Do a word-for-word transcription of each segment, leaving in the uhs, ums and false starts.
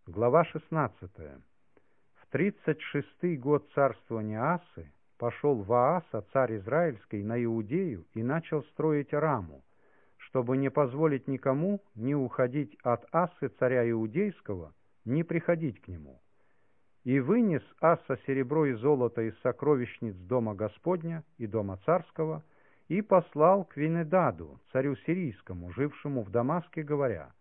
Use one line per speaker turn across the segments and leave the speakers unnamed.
Глава шестнадцатая. В тридцать шестый год царствования Асы пошел Вааса, царь Израильский, на Иудею и начал строить Раму, чтобы не позволить никому ни уходить от Асы, царя Иудейского, ни приходить к нему. И вынес Аса серебро и золото из сокровищниц дома Господня и дома царского, и послал к Венедаду, царю сирийскому, жившему в Дамаске, говоря: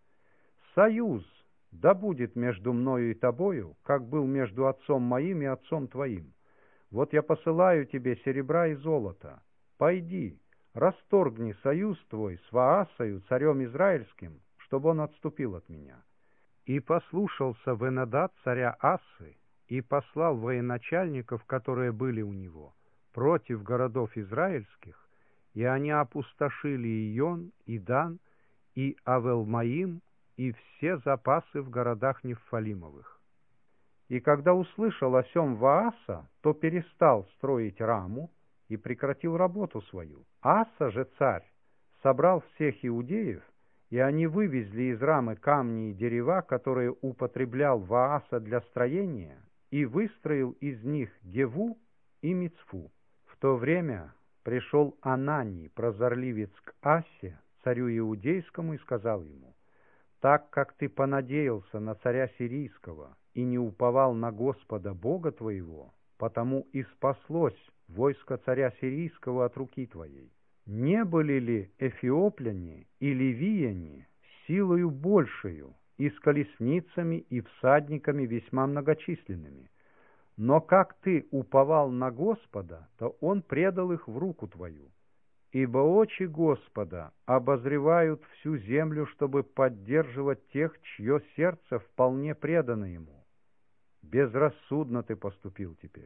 «Союз да будет между мною и тобою, как был между отцом моим и отцом твоим. Вот я посылаю тебе серебра и золота. Пойди, расторгни союз твой с Ваасою, царем израильским, чтобы он отступил от меня». И послушался Венедад царя Асы, и послал военачальников, которые были у него, против городов израильских, и они опустошили Ион, и Дан, и Авел-Маим, и все запасы в городах Нефалимовых. И когда услышал о сем Вааса, то перестал строить Раму и прекратил работу свою. Аса же царь собрал всех иудеев, и они вывезли из Рамы камни и дерева, которые употреблял Вааса для строения, и выстроил из них Геву и Мицфу. В то время пришел Ананий, прозорливец, к Асе, царю иудейскому, и сказал ему: «Так как ты понадеялся на царя сирийского и не уповал на Господа Бога твоего, потому и спаслось войско царя сирийского от руки твоей. Не были ли эфиопляне и ливияне силою большею, и с колесницами и всадниками весьма многочисленными? Но как ты уповал на Господа, то он предал их в руку твою. Ибо очи Господа обозревают всю землю, чтобы поддерживать тех, чье сердце вполне предано ему. Безрассудно ты поступил теперь.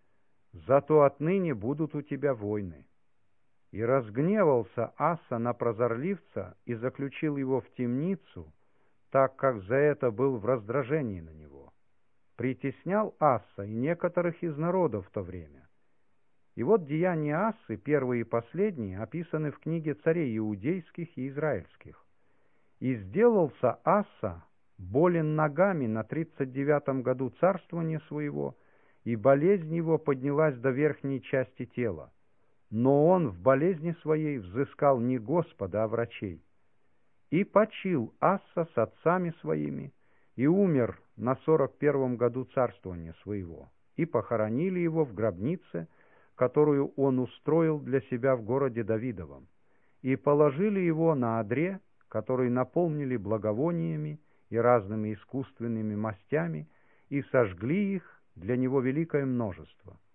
Зато отныне будут у тебя войны». И разгневался Аса на прозорливца и заключил его в темницу, так как за это был в раздражении на него. Притеснял Аса и некоторых из народа в то время. И вот деяния Асы, первые и последние, описаны в книге царей иудейских и израильских. «И сделался Аса болен ногами на тридцать девятом году царствования своего, и болезнь его поднялась до верхней части тела. Но он в болезни своей взыскал не Господа, а врачей. И почил Аса с отцами своими, и умер на сорок первом году царствования своего, и похоронили его в гробнице, которую он устроил для себя в городе Давидовом, и положили его на одре, который наполнили благовониями и разными искусственными мастями, и сожгли их для него великое множество.